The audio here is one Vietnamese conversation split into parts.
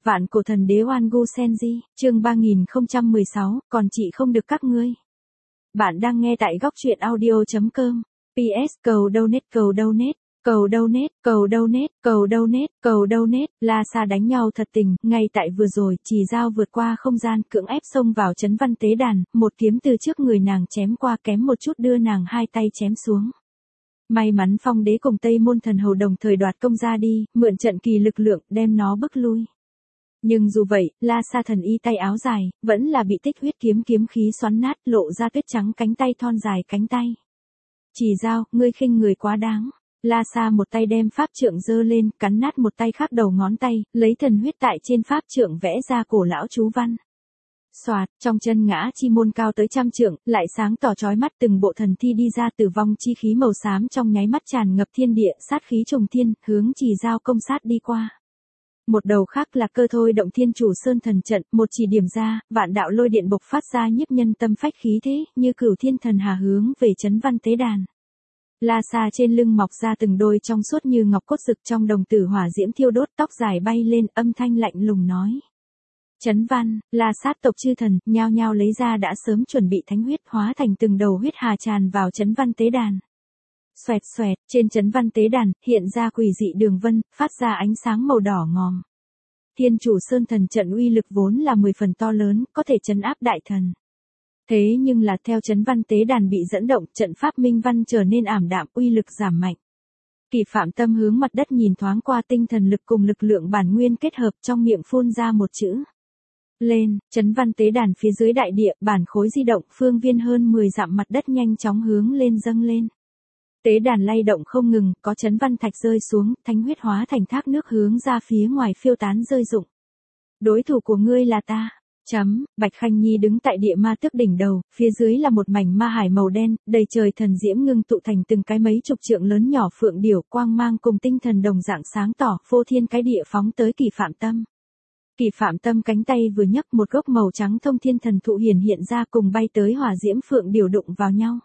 Vạn cổ thần đế Oan Gu Senji, chương 3016, còn chị không được các ngươi. Bạn đang nghe tại góc truyện audio.com. PS cầu donate cầu donate. Cầu donate, cầu donate, cầu donate, cầu donate. La Sa đánh nhau thật tình, ngay tại vừa rồi, Chỉ Dao vượt qua không gian, cưỡng ép xông vào trấn văn tế đàn, một kiếm từ trước người nàng chém qua, kém một chút đưa nàng hai tay chém xuống. May mắn Phong đế cùng Tây Môn Thần Hầu đồng thời đoạt công ra đi, mượn trận kỳ lực lượng, đem nó bức lui. Nhưng dù vậy, La Sa thần y tay áo dài, vẫn là bị tích huyết kiếm khí xoắn nát, lộ ra tuyết trắng cánh tay thon dài cánh tay. Chỉ Dao, ngươi khinh người quá đáng. La Sa một tay đem pháp trượng giơ lên, cắn nát một tay khác đầu ngón tay, lấy thần huyết tại trên pháp trượng vẽ ra cổ lão chú văn. Soạt, trong chân ngã chi môn cao tới 100 trượng, lại sáng tỏ chói mắt, từng bộ thần thi đi ra, tử vong chi khí màu xám trong nháy mắt tràn ngập thiên địa, sát khí trùng thiên, hướng Chỉ Dao công sát đi qua. Một đầu khác là cơ thôi động thiên chủ sơn thần trận, một chỉ điểm ra, vạn đạo lôi điện bộc phát ra nhiếp nhân tâm phách khí thế, như cửu thiên thần hà hướng về trấn văn tế đàn. La Sa trên lưng mọc ra từng đôi trong suốt như ngọc cốt rực, trong đồng tử hỏa diễm thiêu đốt, tóc dài bay lên, âm thanh lạnh lùng nói. Trấn văn, La Sát tộc chư thần, nhao nhao lấy ra đã sớm chuẩn bị thánh huyết, hóa thành từng đầu huyết hà tràn vào trấn văn tế đàn. Xoẹt xoẹt, trên trấn văn tế đàn, hiện ra quỷ dị đường vân, phát ra ánh sáng màu đỏ ngòm. Thiên chủ sơn thần trận uy lực vốn là 10 phần to lớn, có thể trấn áp đại thần. Thế nhưng là theo trấn văn tế đàn bị dẫn động, trận pháp minh văn trở nên ảm đạm, uy lực giảm mạnh. Kỷ Phạm Tâm hướng mặt đất nhìn thoáng qua, tinh thần lực cùng lực lượng bản nguyên kết hợp, trong miệng phun ra một chữ. Lên, trấn văn tế đàn phía dưới đại địa, bản khối di động, phương viên hơn 10 dặm mặt đất nhanh chóng hướng lên dâng lên. Tế đàn lay động không ngừng, có trấn văn thạch rơi xuống, thánh huyết hóa thành thác nước hướng ra phía ngoài phiêu tán rơi rụng. Đối thủ của ngươi là ta. Bạch Khanh Nhi đứng tại địa ma tước đỉnh đầu, phía dưới là một mảnh ma hải màu đen, đầy trời thần diễm ngưng tụ thành từng cái mấy chục trượng lớn nhỏ phượng điểu, quang mang cùng tinh thần đồng dạng sáng tỏ, phô thiên cái địa phóng tới Kỷ Phạm Tâm. Kỷ Phạm Tâm cánh tay vừa nhấc, một gốc màu trắng thông thiên thần thụ hiện ra, cùng bay tới hỏa diễm phượng điểu đụng vào nhau.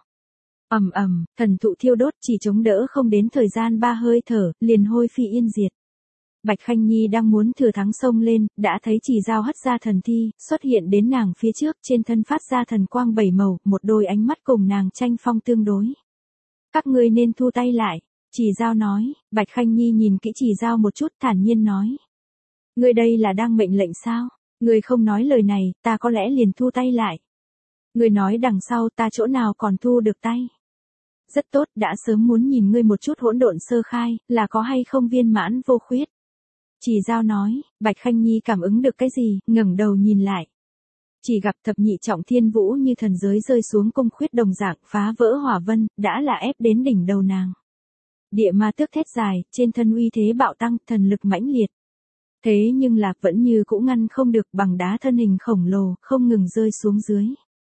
Ầm ầm, thần thụ thiêu đốt, chỉ chống đỡ không đến thời gian 3 hơi thở, liền hôi phi yên diệt. Bạch Khanh Nhi đang muốn thừa thắng xông lên, đã thấy Chỉ Dao hất ra thần thi, xuất hiện đến nàng phía trước, trên thân phát ra thần quang 7 màu, một đôi ánh mắt cùng nàng tranh phong tương đối. Các ngươi nên thu tay lại, Chỉ Dao nói. Bạch Khanh Nhi nhìn kỹ Chỉ Dao một chút, thản nhiên nói. Ngươi đây là đang mệnh lệnh sao? Ngươi không nói lời này, ta có lẽ liền thu tay lại. Ngươi nói đằng sau, ta chỗ nào còn thu được tay? Rất tốt, đã sớm muốn nhìn ngươi một chút hỗn độn sơ khai, là có hay không viên mãn vô khuyết. Chỉ Dao nói. Bạch Khanh Nhi cảm ứng được cái gì, ngẩng đầu nhìn lại. Chỉ gặp thập nhị trọng thiên vũ như thần giới rơi xuống, cung khuyết đồng dạng, phá vỡ hỏa vân, đã là ép đến đỉnh đầu nàng. Địa ma tước thét dài, trên thân uy thế bạo tăng, thần lực mãnh liệt. Thế nhưng là vẫn như cũ ngăn không được, bằng đá thân hình khổng lồ, không ngừng rơi xuống dưới.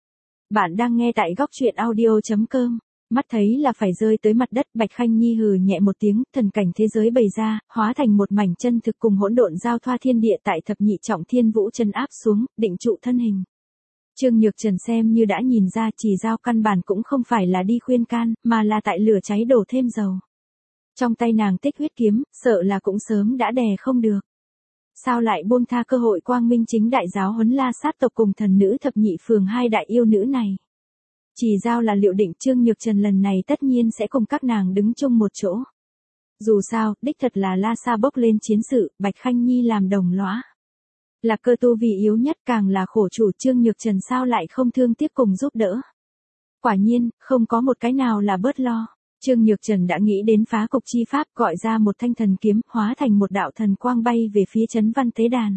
Bạn đang nghe tại góc truyện audio.com. Mắt thấy là phải rơi tới mặt đất, Bạch Khanh Nhi hừ nhẹ một tiếng, thần cảnh thế giới bày ra, hóa thành một mảnh chân thực cùng hỗn độn giao thoa thiên địa, tại thập nhị trọng thiên vũ chân áp xuống, định trụ thân hình. Trương Nhược Trần xem như đã nhìn ra, Chỉ Dao căn bản cũng không phải là đi khuyên can, mà là tại lửa cháy đổ thêm dầu. Trong tay nàng tích huyết kiếm, sợ là cũng sớm đã đè không được. Sao lại buông tha cơ hội quang minh chính đại giáo huấn La Sát tộc cùng thần nữ thập nhị phường hai đại yêu nữ này? Chỉ Dao là liệu định Trương Nhược Trần lần này tất nhiên sẽ cùng các nàng đứng chung một chỗ. Dù sao, đích thật là La Sa bốc lên chiến sự, Bạch Khanh Nhi làm đồng lõa. Là cơ tu vì yếu nhất, càng là khổ chủ, Trương Nhược Trần sao lại không thương tiếc cùng giúp đỡ. Quả nhiên, không có một cái nào là bớt lo. Trương Nhược Trần đã nghĩ đến phá cục chi pháp, gọi ra một thanh thần kiếm, hóa thành một đạo thần quang bay về phía trấn văn tế đàn.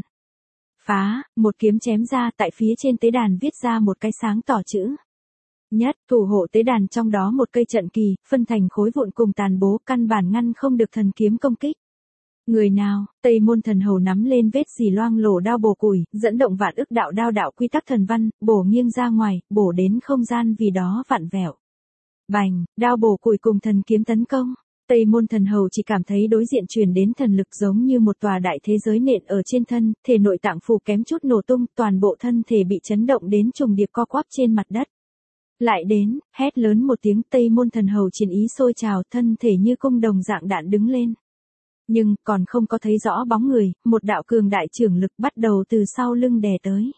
Phá, một kiếm chém ra, tại phía trên tế đàn viết ra một cái sáng tỏ chữ. Nhất, thủ hộ tế đàn, trong đó một cây trận kỳ, phân thành khối vụn cùng tàn bố, căn bản ngăn không được thần kiếm công kích. Người nào? Tây Môn Thần Hầu nắm lên vết dì loang lổ đao bổ củi, dẫn động vạn ức đạo đao đạo quy tắc thần văn, bổ nghiêng ra ngoài, bổ đến không gian vì đó vặn vẹo. Bành, đao bổ củi cùng thần kiếm tấn công. Tây Môn Thần Hầu chỉ cảm thấy đối diện truyền đến thần lực giống như một tòa đại thế giới nện ở trên thân, thể nội tạng phủ kém chút nổ tung, toàn bộ thân thể bị chấn động đến trùng điệp co quắp trên mặt đất. Lại đến, hét lớn một tiếng, Tây Môn Thần Hầu chiến ý sôi trào, thân thể như cung đồng dạng đạn đứng lên. Nhưng, còn không có thấy rõ bóng người, một đạo cường đại trưởng lực bắt đầu từ sau lưng đè tới.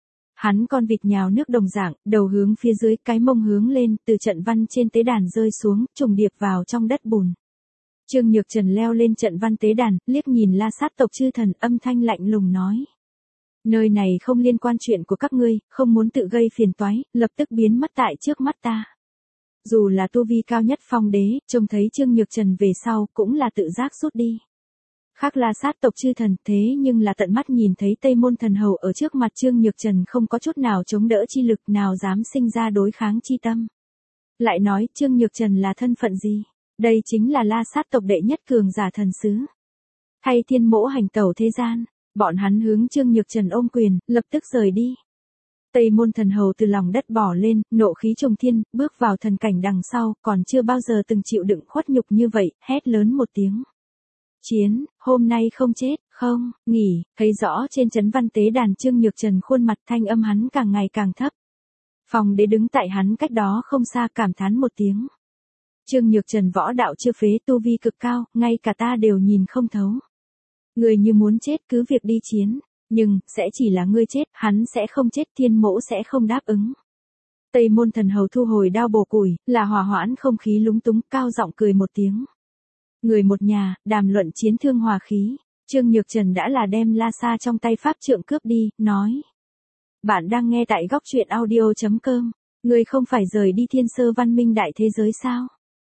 Hắn con vịt nhào nước đồng dạng, đầu hướng phía dưới, cái mông hướng lên, từ trận văn trên tế đàn rơi xuống, trùng điệp vào trong đất bùn. Trương Nhược Trần leo lên trận văn tế đàn, liếc nhìn La Sát tộc chư thần, âm thanh lạnh lùng nói. Nơi này không liên quan chuyện của các ngươi, không muốn tự gây phiền toái, lập tức biến mất tại trước mắt ta. Dù là tu vi cao nhất Phong Đế, trông thấy Trương Nhược Trần về sau, cũng là tự giác rút đi. Khác La Sát tộc chư thần, thế nhưng là tận mắt nhìn thấy Tây Môn Thần Hầu ở trước mặt Trương Nhược Trần không có chút nào chống đỡ chi lực, nào dám sinh ra đối kháng chi tâm. Lại nói, Trương Nhược Trần là thân phận gì? Đây chính là La Sát tộc đệ nhất cường giả thần sứ. Thay thiên mỗ hành tẩu thế gian, bọn hắn hướng Trương Nhược Trần ôm quyền, lập tức rời đi. Tây Môn Thần Hầu từ lòng đất bỏ lên, nộ khí trùng thiên, bước vào thần cảnh đằng sau, còn chưa bao giờ từng chịu đựng khuất nhục như vậy, hét lớn một tiếng. Chiến, hôm nay không chết, không, nghỉ, thấy rõ trên chấn văn tế đàn Trương Nhược Trần khuôn mặt, thanh âm hắn càng ngày càng thấp. Phong Đế đứng tại hắn cách đó không xa, cảm thán một tiếng. Trương Nhược Trần võ đạo chưa phế, tu vi cực cao, ngay cả ta đều nhìn không thấu. Người như muốn chết cứ việc đi chiến, nhưng, sẽ chỉ là ngươi chết, hắn sẽ không chết, thiên mỗ sẽ không đáp ứng. Tây Môn Thần Hầu thu hồi đao bổ củi, là hòa hoãn không khí lúng túng, cao giọng cười một tiếng. Người một nhà, đàm luận chiến thương hòa khí, Trương Nhược Trần đã là đem La Sa trong tay pháp trượng cướp đi, nói. Bạn đang nghe tại góc truyện audio.com, người không phải rời đi Thiên Sơ văn minh đại thế giới sao?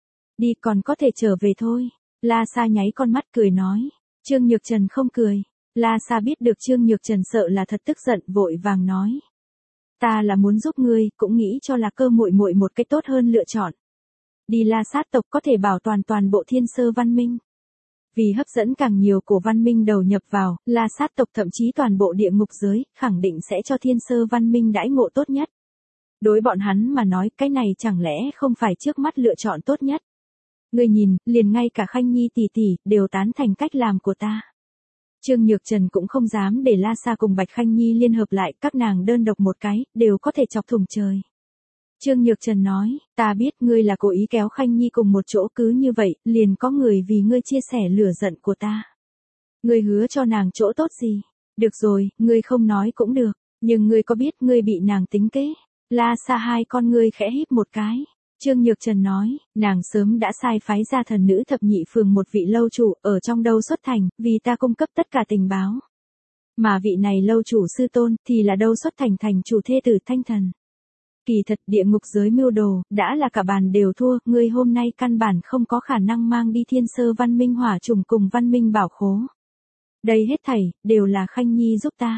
Đi còn có thể trở về thôi. La Sa nháy con mắt cười nói. Trương Nhược Trần không cười. La Sa biết được Trương Nhược Trần sợ là thật tức giận, vội vàng nói. Ta là muốn giúp ngươi, cũng nghĩ cho là cơ muội muội một cách tốt hơn lựa chọn. Đi La Sát tộc có thể bảo toàn bộ Thiên Sơ văn minh. Vì hấp dẫn càng nhiều của văn minh đầu nhập vào, La Sát tộc thậm chí toàn bộ địa ngục giới, khẳng định sẽ cho Thiên Sơ văn minh đãi ngộ tốt nhất. Đối bọn hắn mà nói, cái này chẳng lẽ không phải trước mắt lựa chọn tốt nhất. Ngươi nhìn, liền ngay cả Khanh Nhi tỷ tỷ, đều tán thành cách làm của ta. Trương Nhược Trần cũng không dám để La Sa cùng Bạch Khanh Nhi liên hợp lại, các nàng đơn độc một cái, đều có thể chọc thủng trời. Trương Nhược Trần nói, ta biết ngươi là cố ý kéo Khanh Nhi cùng một chỗ, cứ như vậy, liền có người vì ngươi chia sẻ lửa giận của ta. Ngươi hứa cho nàng chỗ tốt gì? Được rồi, ngươi không nói cũng được, nhưng ngươi có biết ngươi bị nàng tính kế? La Sa hai con ngươi khẽ híp một cái. Trương Nhược Trần nói, nàng sớm đã sai phái ra thần nữ thập nhị phường một vị lâu chủ, ở trong Đâu Xuất Thành, vì ta cung cấp tất cả tình báo. Mà vị này lâu chủ sư tôn, thì là Đâu Xuất Thành thành chủ thê tử Thanh Thần. Kỳ thật địa ngục giới mưu đồ, đã là cả bàn đều thua, ngươi hôm nay căn bản không có khả năng mang đi Thiên Sơ văn minh hỏa trùng cùng văn minh bảo khố. Đây hết thảy, đều là Khanh Nhi giúp ta.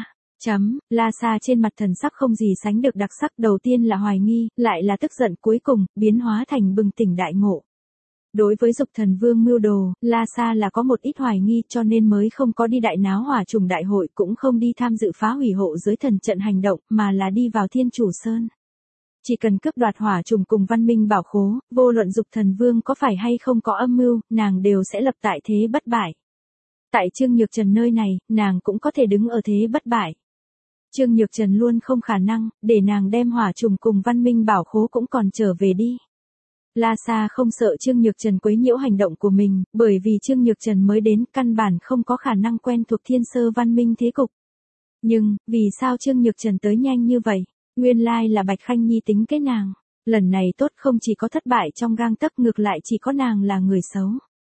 La Sa trên mặt thần sắc không gì sánh được đặc sắc, đầu tiên là hoài nghi, lại là tức giận, cuối cùng, biến hóa thành bừng tỉnh đại ngộ. Đối với Dục Thần Vương mưu đồ, La Sa là có một ít hoài nghi, cho nên mới không có đi đại náo hỏa trùng đại hội, cũng không đi tham dự phá hủy hộ giới thần trận hành động, mà là đi vào Thiên Chủ Sơn. Chỉ cần cướp đoạt hỏa trùng cùng văn minh bảo khố, vô luận Dục Thần Vương có phải hay không có âm mưu, nàng đều sẽ lập tại thế bất bại. Tại Trương Nhược Trần nơi này, nàng cũng có thể đứng ở thế bất bại. Trương Nhược Trần luôn không khả năng, để nàng đem hỏa trùng cùng văn minh bảo khố cũng còn trở về đi. La Sa không sợ Trương Nhược Trần quấy nhiễu hành động của mình, bởi vì Trương Nhược Trần mới đến, căn bản không có khả năng quen thuộc Thiên Sơ văn minh thế cục. Nhưng, vì sao Trương Nhược Trần tới nhanh như vậy? Nguyên lai là Bạch Khanh Nhi tính kế nàng. Lần này tốt, không chỉ có thất bại trong gang tấc, ngược lại chỉ có nàng là người xấu.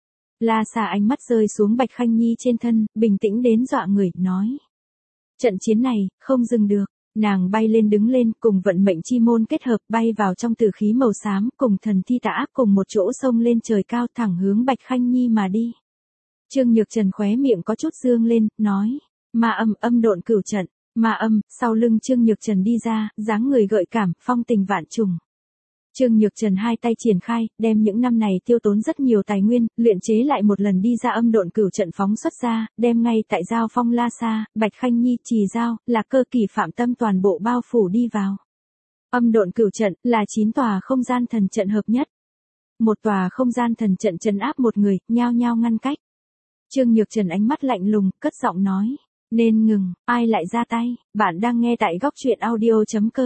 La Sa ánh mắt rơi xuống Bạch Khanh Nhi trên thân, bình tĩnh đến dọa người, nói. Trận chiến này, không dừng được. Nàng bay lên đứng lên, cùng vận mệnh chi môn kết hợp, bay vào trong tử khí màu xám, cùng thần thi tà ác cùng một chỗ xông lên trời cao, thẳng hướng Bạch Khanh Nhi mà đi. Trương Nhược Trần khóe miệng có chút dương lên, nói. Ma âm độn cửu trận. Ma âm, sau lưng Trương Nhược Trần đi ra, dáng người gợi cảm, phong tình vạn trùng. Trương Nhược Trần hai tay triển khai, đem những năm này tiêu tốn rất nhiều tài nguyên, luyện chế lại một lần đi ra âm độn cửu trận phóng xuất ra, đem ngay tại giao phong La Sa, Bạch Khanh Nhi, Trì Giao, là cơ kỳ phạm tâm toàn bộ bao phủ đi vào. Âm độn cửu trận, là 9 tòa không gian thần trận hợp nhất. Một tòa không gian thần trận trấn áp một người, nhao nhao ngăn cách. Trương Nhược Trần ánh mắt lạnh lùng, cất giọng nói. Nên ngừng, ai lại ra tay, bạn đang nghe tại góc truyện audio.com.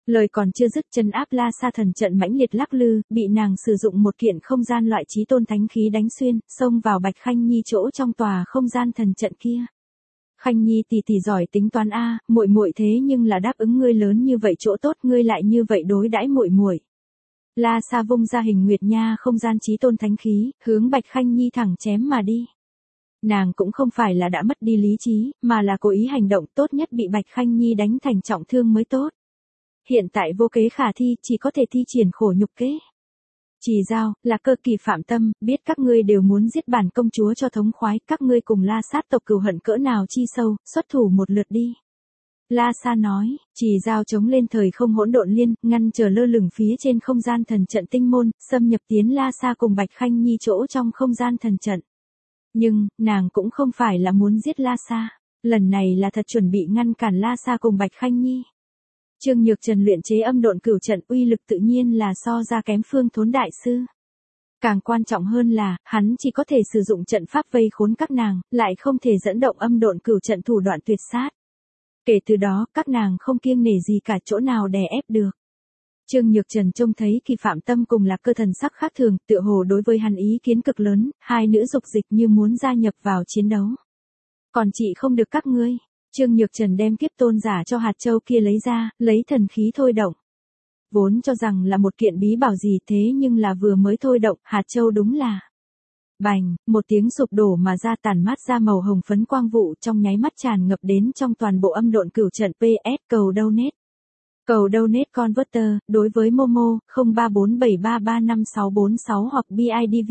Lời còn chưa dứt, chân áp La Sa thần trận mãnh liệt lắc lư, bị nàng sử dụng một kiện không gian loại chí tôn thánh khí đánh xuyên, xông vào Bạch Khanh Nhi chỗ trong tòa không gian thần trận kia. Khanh Nhi tỷ tỷ giỏi tính toán a, muội muội thế nhưng là đáp ứng ngươi lớn như vậy chỗ tốt, ngươi lại như vậy đối đãi muội muội. La Sa vung ra hình nguyệt nha không gian chí tôn thánh khí, hướng Bạch Khanh Nhi thẳng chém mà đi. Nàng cũng không phải là đã mất đi lý trí, mà là cố ý hành động, tốt nhất bị Bạch Khanh Nhi đánh thành trọng thương mới tốt. Hiện tại vô kế khả thi, chỉ có thể thi triển khổ nhục kế. Trì Dao, là cơ kỳ phạm tâm, biết các ngươi đều muốn giết bản công chúa cho thống khoái, các ngươi cùng La sát tộc cừu hận cỡ nào chi sâu, xuất thủ một lượt đi. La Sa nói, Trì Dao chống lên thời không hỗn độn liên, ngăn trở lơ lửng phía trên không gian thần trận tinh môn, xâm nhập tiến La Sa cùng Bạch Khanh Nhi chỗ trong không gian thần trận. Nhưng, nàng cũng không phải là muốn giết La Sa, lần này là thật chuẩn bị ngăn cản La Sa cùng Bạch Khanh Nhi. Trương Nhược Trần luyện chế âm độn cửu trận uy lực tự nhiên là so ra kém Phương Thốn đại sư. Càng quan trọng hơn là, hắn chỉ có thể sử dụng trận pháp vây khốn các nàng, lại không thể dẫn động âm độn cửu trận thủ đoạn tuyệt sát. Kể từ đó, các nàng không kiêng nể gì cả, chỗ nào đè ép được. Trương Nhược Trần trông thấy Kỳ Phạm Tâm cùng Lạc Cơ thần sắc khác thường, tựa hồ đối với hắn ý kiến cực lớn, hai nữ dục dịch như muốn gia nhập vào chiến đấu. Còn chị không được các ngươi. Trương Nhược Trần đem kiếp tôn giả cho hạt châu kia lấy ra, lấy thần khí thôi động. Vốn cho rằng là một kiện bí bảo gì, thế nhưng là vừa mới thôi động, hạt châu đúng là bành, một tiếng sụp đổ mà ra, tản mát ra màu hồng phấn quang vụ, trong nháy mắt tràn ngập đến trong toàn bộ âm độn cửu trận. PS cầu donate. Cầu donate converter, đối với Momo, 0347335646 hoặc BIDV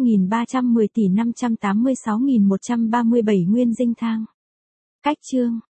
51310 tỷ 586137 nguyên dinh thang. Cách chương